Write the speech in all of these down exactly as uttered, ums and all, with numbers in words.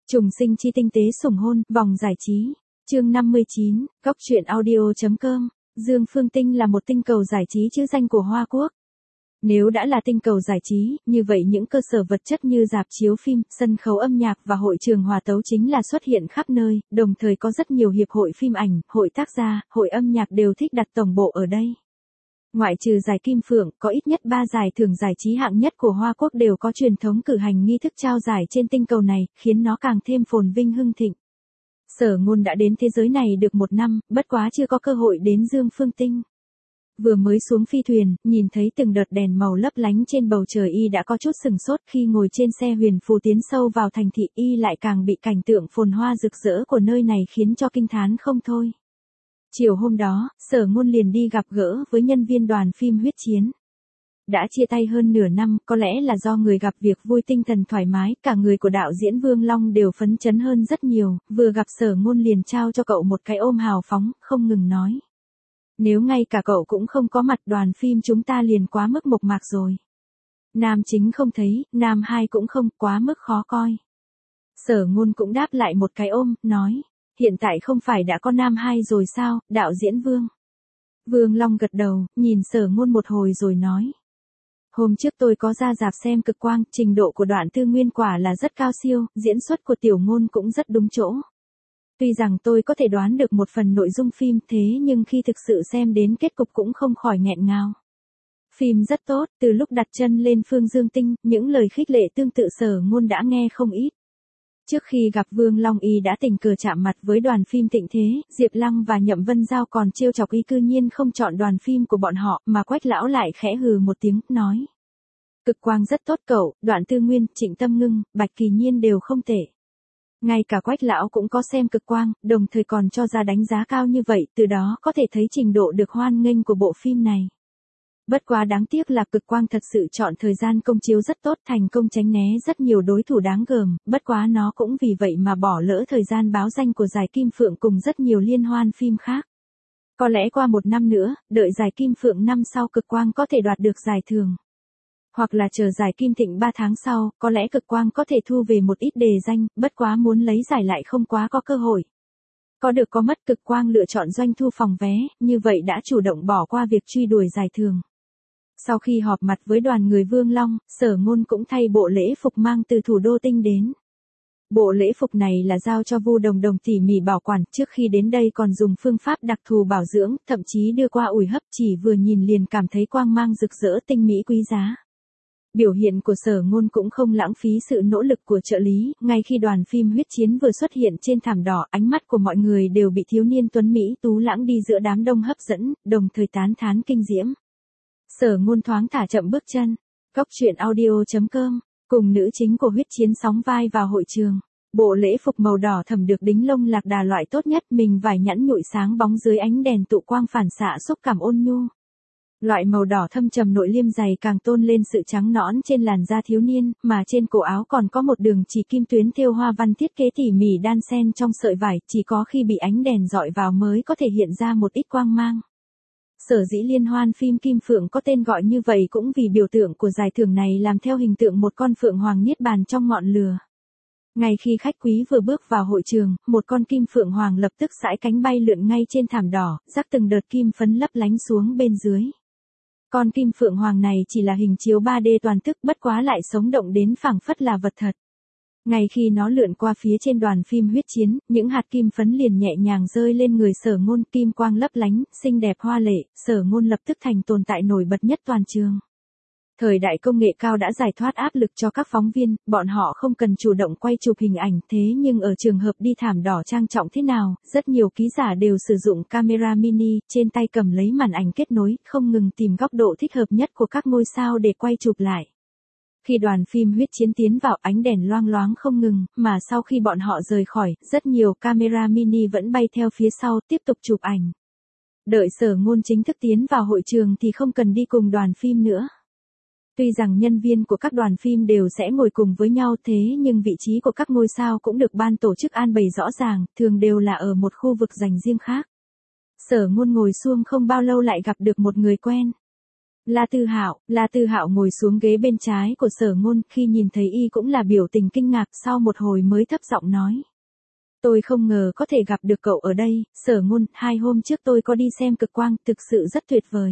Trùng sinh chi tinh tế sủng hôn, vòng giải trí. Chương năm mươi chín, góc truyện audio.com. Dương Phương Tinh là một tinh cầu giải trí chữ danh của Hoa Quốc. Nếu đã là tinh cầu giải trí, như vậy những cơ sở vật chất như rạp chiếu phim, sân khấu âm nhạc và hội trường hòa tấu chính là xuất hiện khắp nơi, đồng thời có rất nhiều hiệp hội phim ảnh, hội tác gia, hội âm nhạc đều thích đặt tổng bộ ở đây. Ngoại trừ giải Kim Phượng, có ít nhất ba giải thưởng giải trí hạng nhất của Hoa Quốc đều có truyền thống cử hành nghi thức trao giải trên tinh cầu này, khiến nó càng thêm phồn vinh hưng thịnh. Sở Ngôn đã đến thế giới này được một năm, bất quá chưa có cơ hội đến Dương Phương Tinh. Vừa mới xuống phi thuyền, nhìn thấy từng đợt đèn màu lấp lánh trên bầu trời y đã có chút sừng sốt, khi ngồi trên xe huyền phù tiến sâu vào thành thị y lại càng bị cảnh tượng phồn hoa rực rỡ của nơi này khiến cho kinh thán không thôi. Chiều hôm đó, Sở Ngôn liền đi gặp gỡ với nhân viên đoàn phim Huyết Chiến. Đã chia tay hơn nửa năm, có lẽ là do người gặp việc vui tinh thần thoải mái, cả người của đạo diễn Vương Long đều phấn chấn hơn rất nhiều, vừa gặp Sở Ngôn liền trao cho cậu một cái ôm hào phóng, không ngừng nói. Nếu ngay cả cậu cũng không có mặt, đoàn phim chúng ta liền quá mức mộc mạc rồi. Nam chính không thấy, nam hai cũng không, quá mức khó coi. Sở Ngôn cũng đáp lại một cái ôm, nói. Hiện tại không phải đã có nam hai rồi sao, đạo diễn Vương? Vương Long gật đầu, nhìn Sở Ngôn một hồi rồi nói. Hôm trước tôi có ra rạp xem Cực Quang, trình độ của Đoạn Tư Nguyên quả là rất cao siêu, diễn xuất của Tiểu Ngôn cũng rất đúng chỗ. Tuy rằng tôi có thể đoán được một phần nội dung phim, thế nhưng khi thực sự xem đến kết cục cũng không khỏi nghẹn ngào. Phim rất tốt, từ lúc đặt chân lên phương Dương Tinh, những lời khích lệ tương tự Sở Ngôn đã nghe không ít. Trước khi gặp Vương Long y đã tình cờ chạm mặt với đoàn phim Thịnh Thế, Diệp Lăng và Nhậm Vân Giao còn trêu chọc y cư nhiên không chọn đoàn phim của bọn họ, mà Quách lão lại khẽ hừ một tiếng, nói. Cực Quang rất tốt cậu, Đoạn Tư Nguyên, Trịnh Tâm Ngưng, Bạch Kỳ Nhiên đều không tệ. Ngay cả Quách lão cũng có xem Cực Quang, đồng thời còn cho ra đánh giá cao như vậy, từ đó có thể thấy trình độ được hoan nghênh của bộ phim này. Bất quá đáng tiếc là Cực Quang thật sự chọn thời gian công chiếu rất tốt, thành công tránh né rất nhiều đối thủ đáng gờm, bất quá nó cũng vì vậy mà bỏ lỡ thời gian báo danh của giải Kim Phượng cùng rất nhiều liên hoan phim khác. Có lẽ qua một năm nữa, đợi giải Kim Phượng năm sau Cực Quang có thể đoạt được giải thưởng. Hoặc là chờ giải Kim Thịnh ba tháng sau, có lẽ Cực Quang có thể thu về một ít đề danh, bất quá muốn lấy giải lại không quá có cơ hội. Có được có mất, Cực Quang lựa chọn doanh thu phòng vé, như vậy đã chủ động bỏ qua việc truy đuổi giải thưởng. Sau khi họp mặt với đoàn người Vương Long, Sở Ngôn cũng thay bộ lễ phục mang từ thủ đô Tinh đến. Bộ lễ phục này là giao cho Vu Đồng Đồng tỉ mỉ bảo quản, trước khi đến đây còn dùng phương pháp đặc thù bảo dưỡng, thậm chí đưa qua ủi hấp, chỉ vừa nhìn liền cảm thấy quang mang rực rỡ tinh mỹ quý giá. Biểu hiện của Sở Ngôn cũng không lãng phí sự nỗ lực của trợ lý, ngay khi đoàn phim Huyết Chiến vừa xuất hiện trên thảm đỏ, ánh mắt của mọi người đều bị thiếu niên tuấn Mỹ tú lãng đi giữa đám đông hấp dẫn, đồng thời tán thán kinh diễm. Sở Ngôn thoáng thả chậm bước chân. Góc truyện audio.com, cùng nữ chính của Huyết Chiến sóng vai vào hội trường. Bộ lễ phục màu đỏ thẫm được đính lông lạc đà loại tốt nhất, mình vải nhẵn nhụi sáng bóng dưới ánh đèn tụ quang phản xạ xúc cảm ôn nhu. Loại màu đỏ thâm trầm nội liêm dày càng tôn lên sự trắng nõn trên làn da thiếu niên, mà trên cổ áo còn có một đường chỉ kim tuyến thêu hoa văn thiết kế tỉ mỉ đan xen trong sợi vải, chỉ có khi bị ánh đèn dọi vào mới có thể hiện ra một ít quang mang. Sở dĩ liên hoan phim Kim Phượng có tên gọi như vậy cũng vì biểu tượng của giải thưởng này làm theo hình tượng một con phượng hoàng niết bàn trong ngọn lửa. Ngay khi khách quý vừa bước vào hội trường, một con kim phượng hoàng lập tức sải cánh bay lượn ngay trên thảm đỏ, rắc từng đợt kim phấn lấp lánh xuống bên dưới. Con kim phượng hoàng này chỉ là hình chiếu ba D toàn thức, bất quá lại sống động đến phảng phất là vật thật. Ngay khi nó lượn qua phía trên đoàn phim Huyết Chiến, những hạt kim phấn liền nhẹ nhàng rơi lên người Sở Ngôn, kim quang lấp lánh, xinh đẹp hoa lệ, Sở Ngôn lập tức thành tồn tại nổi bật nhất toàn trường. Thời đại công nghệ cao đã giải thoát áp lực cho các phóng viên, bọn họ không cần chủ động quay chụp hình ảnh, thế nhưng ở trường hợp đi thảm đỏ trang trọng thế nào, rất nhiều ký giả đều sử dụng camera mini, trên tay cầm lấy màn ảnh kết nối, không ngừng tìm góc độ thích hợp nhất của các ngôi sao để quay chụp lại. Khi đoàn phim Huyết Chiến tiến vào, ánh đèn loang loáng không ngừng, mà sau khi bọn họ rời khỏi, rất nhiều camera mini vẫn bay theo phía sau tiếp tục chụp ảnh. Đợi Sở Ngôn chính thức tiến vào hội trường thì không cần đi cùng đoàn phim nữa. Tuy rằng nhân viên của các đoàn phim đều sẽ ngồi cùng với nhau, thế nhưng vị trí của các ngôi sao cũng được ban tổ chức an bày rõ ràng, thường đều là ở một khu vực dành riêng khác. Sở Ngôn ngồi xuống không bao lâu lại gặp được một người quen. La Tư Hạo, La Tư Hạo ngồi xuống ghế bên trái của Sở Ngôn, khi nhìn thấy y cũng là biểu tình kinh ngạc, sau một hồi mới thấp giọng nói. Tôi không ngờ có thể gặp được cậu ở đây, Sở Ngôn, hai hôm trước tôi có đi xem cực quang, thực sự rất tuyệt vời.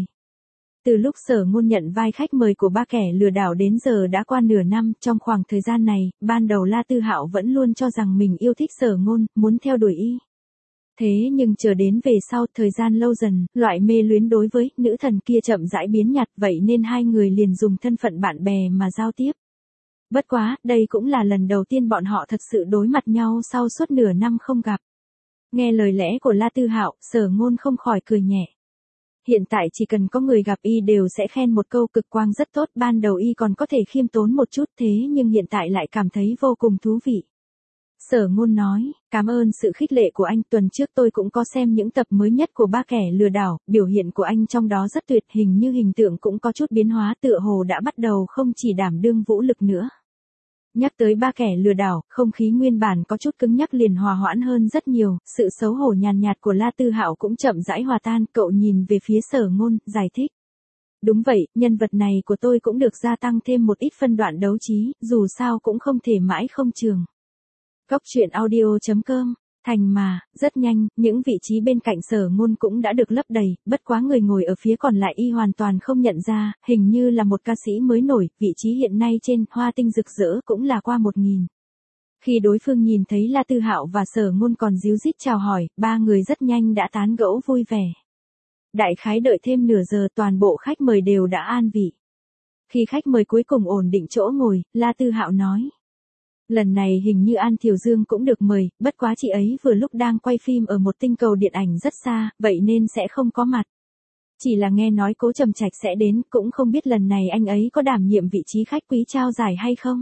Từ lúc Sở Ngôn nhận vai khách mời của ba kẻ lừa đảo đến giờ đã qua nửa năm, trong khoảng thời gian này, ban đầu La Tư Hạo vẫn luôn cho rằng mình yêu thích Sở Ngôn, muốn theo đuổi y. Thế nhưng chờ đến về sau thời gian lâu dần, loại mê luyến đối với nữ thần kia chậm rãi biến nhạt, vậy nên hai người liền dùng thân phận bạn bè mà giao tiếp. Bất quá, đây cũng là lần đầu tiên bọn họ thật sự đối mặt nhau sau suốt nửa năm không gặp. Nghe lời lẽ của La Tư Hạo, Sở Ngôn không khỏi cười nhẹ. Hiện tại chỉ cần có người gặp y đều sẽ khen một câu cực quang rất tốt, ban đầu y còn có thể khiêm tốn một chút thế nhưng hiện tại lại cảm thấy vô cùng thú vị. Sở Ngôn nói, cảm ơn sự khích lệ của anh, tuần trước tôi cũng có xem những tập mới nhất của ba kẻ lừa đảo, biểu hiện của anh trong đó rất tuyệt, hình như hình tượng cũng có chút biến hóa, tựa hồ đã bắt đầu không chỉ đảm đương vũ lực nữa. Nhắc tới ba kẻ lừa đảo, không khí nguyên bản có chút cứng nhắc liền hòa hoãn hơn rất nhiều, sự xấu hổ nhàn nhạt của La Tư Hạo cũng chậm rãi hòa tan, cậu nhìn về phía Sở Ngôn, giải thích. Đúng vậy, nhân vật này của tôi cũng được gia tăng thêm một ít phân đoạn đấu trí, dù sao cũng không thể mãi không trường. Góc truyện audio chấm com, thành mà, rất nhanh, những vị trí bên cạnh Sở Ngôn cũng đã được lấp đầy, bất quá người ngồi ở phía còn lại y hoàn toàn không nhận ra, hình như là một ca sĩ mới nổi, vị trí hiện nay trên Hoa Tinh Rực Rỡ cũng là qua một nghìn. Khi đối phương nhìn thấy La Tư Hạo và Sở Ngôn còn díu dít chào hỏi, ba người rất nhanh đã tán gẫu vui vẻ. Đại khái đợi thêm nửa giờ toàn bộ khách mời đều đã an vị. Khi khách mời cuối cùng ổn định chỗ ngồi, La Tư Hạo nói. Lần này hình như An Thiều Dương cũng được mời, bất quá chị ấy vừa lúc đang quay phim ở một tinh cầu điện ảnh rất xa, vậy nên sẽ không có mặt. Chỉ là nghe nói Cố Trầm Trạch sẽ đến, cũng không biết lần này anh ấy có đảm nhiệm vị trí khách quý trao giải hay không.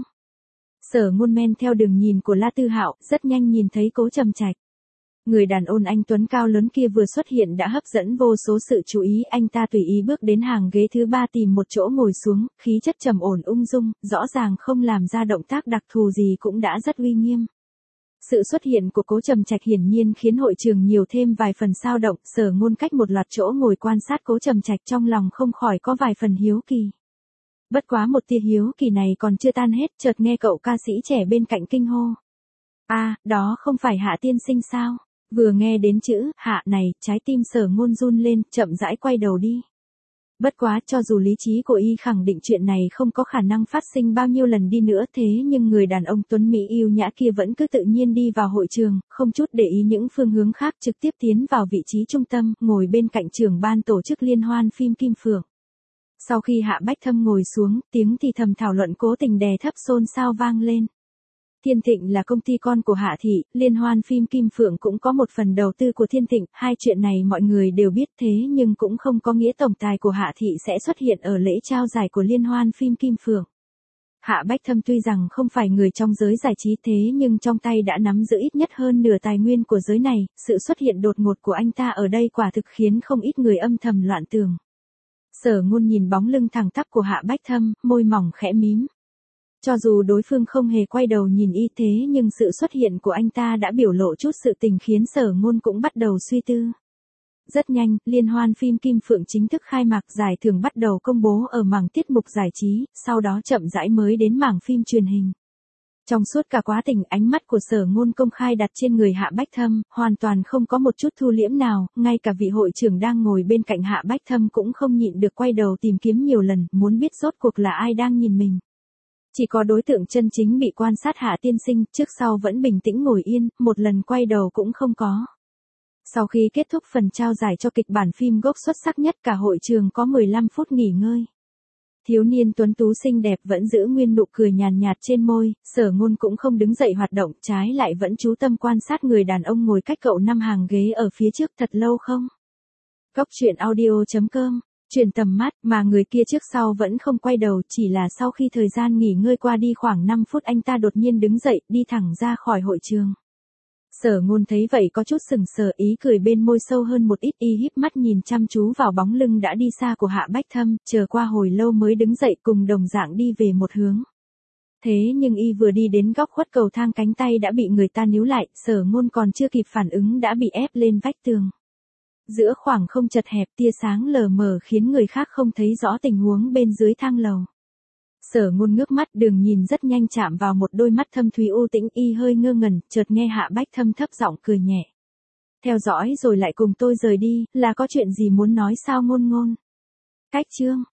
Sở Ngôn men theo đường nhìn của La Tư Hạo, rất nhanh nhìn thấy Cố Trầm Trạch. Người đàn ông anh tuấn cao lớn kia vừa xuất hiện đã hấp dẫn vô số sự chú ý, anh ta tùy ý bước đến hàng ghế thứ ba tìm một chỗ ngồi xuống, khí chất trầm ổn ung dung, rõ ràng không làm ra động tác đặc thù gì cũng đã rất uy nghiêm. Sự xuất hiện của Cố Trầm Trạch hiển nhiên khiến hội trường nhiều thêm vài phần sao động, Sở Ngôn cách một loạt chỗ ngồi quan sát Cố Trầm Trạch trong lòng không khỏi có vài phần hiếu kỳ. Bất quá một tia hiếu kỳ này còn chưa tan hết, chợt nghe cậu ca sĩ trẻ bên cạnh kinh hô. A, à, đó không phải Hạ tiên sinh sao? Vừa nghe đến chữ Hạ này, trái tim Sở Ngôn run lên, chậm rãi quay đầu đi. Bất quá, cho dù lý trí của y khẳng định chuyện này không có khả năng phát sinh bao nhiêu lần đi nữa, thế nhưng người đàn ông tuấn mỹ yêu nhã kia vẫn cứ tự nhiên đi vào hội trường, không chút để ý những phương hướng khác, trực tiếp tiến vào vị trí trung tâm, ngồi bên cạnh trưởng ban tổ chức liên hoan phim Kim Phượng. Sau khi Hạ Bách Thâm ngồi xuống, tiếng thì thầm thảo luận cố tình đè thấp xôn xao vang lên. Thiên Thịnh là công ty con của Hạ Thị, liên hoan phim Kim Phượng cũng có một phần đầu tư của Thiên Thịnh, hai chuyện này mọi người đều biết, thế nhưng cũng không có nghĩa tổng tài của Hạ Thị sẽ xuất hiện ở lễ trao giải của liên hoan phim Kim Phượng. Hạ Bách Thâm tuy rằng không phải người trong giới giải trí thế nhưng trong tay đã nắm giữ ít nhất hơn nửa tài nguyên của giới này, sự xuất hiện đột ngột của anh ta ở đây quả thực khiến không ít người âm thầm loạn tưởng. Sở Ngôn nhìn bóng lưng thẳng tắp của Hạ Bách Thâm, môi mỏng khẽ mím. Cho dù đối phương không hề quay đầu nhìn y thế nhưng sự xuất hiện của anh ta đã biểu lộ chút sự tình khiến Sở Ngôn cũng bắt đầu suy tư. Rất nhanh, liên hoan phim Kim Phượng chính thức khai mạc, giải thưởng bắt đầu công bố ở mảng tiết mục giải trí, sau đó chậm rãi mới đến mảng phim truyền hình. Trong suốt cả quá trình ánh mắt của Sở Ngôn công khai đặt trên người Hạ Bách Thâm, hoàn toàn không có một chút thu liễm nào, ngay cả vị hội trưởng đang ngồi bên cạnh Hạ Bách Thâm cũng không nhịn được quay đầu tìm kiếm nhiều lần, muốn biết rốt cuộc là ai đang nhìn mình. Chỉ có đối tượng chân chính bị quan sát Hạ tiên sinh, trước sau vẫn bình tĩnh ngồi yên, một lần quay đầu cũng không có. Sau khi kết thúc phần trao giải cho kịch bản phim gốc xuất sắc nhất, cả hội trường có mười lăm phút nghỉ ngơi. Thiếu niên tuấn tú xinh đẹp vẫn giữ nguyên nụ cười nhàn nhạt trên môi, Sở Ngôn cũng không đứng dậy hoạt động, trái lại vẫn chú tâm quan sát người đàn ông ngồi cách cậu năm hàng ghế ở phía trước thật lâu không. Góc truyện audio chấm com, truyền tầm mắt, mà người kia trước sau vẫn không quay đầu, chỉ là sau khi thời gian nghỉ ngơi qua đi khoảng năm phút anh ta đột nhiên đứng dậy, đi thẳng ra khỏi hội trường. Sở Ngôn thấy vậy có chút sừng sờ, ý cười bên môi sâu hơn một ít, y híp mắt nhìn chăm chú vào bóng lưng đã đi xa của Hạ Bách Thâm, chờ qua hồi lâu mới đứng dậy cùng đồng dạng đi về một hướng. Thế nhưng y vừa đi đến góc khuất cầu thang cánh tay đã bị người ta níu lại, Sở Ngôn còn chưa kịp phản ứng đã bị ép lên vách tường. Giữa khoảng không chật hẹp tia sáng lờ mờ khiến người khác không thấy rõ tình huống bên dưới thang lầu. Sở Ngôn ngước mắt đường nhìn rất nhanh chạm vào một đôi mắt thâm thúy u tĩnh y hơi ngơ ngẩn, chợt nghe Hạ Bách Thâm thấp giọng cười nhẹ. Theo dõi rồi lại cùng tôi rời đi, là có chuyện gì muốn nói sao Ngôn Ngôn? Cách chương.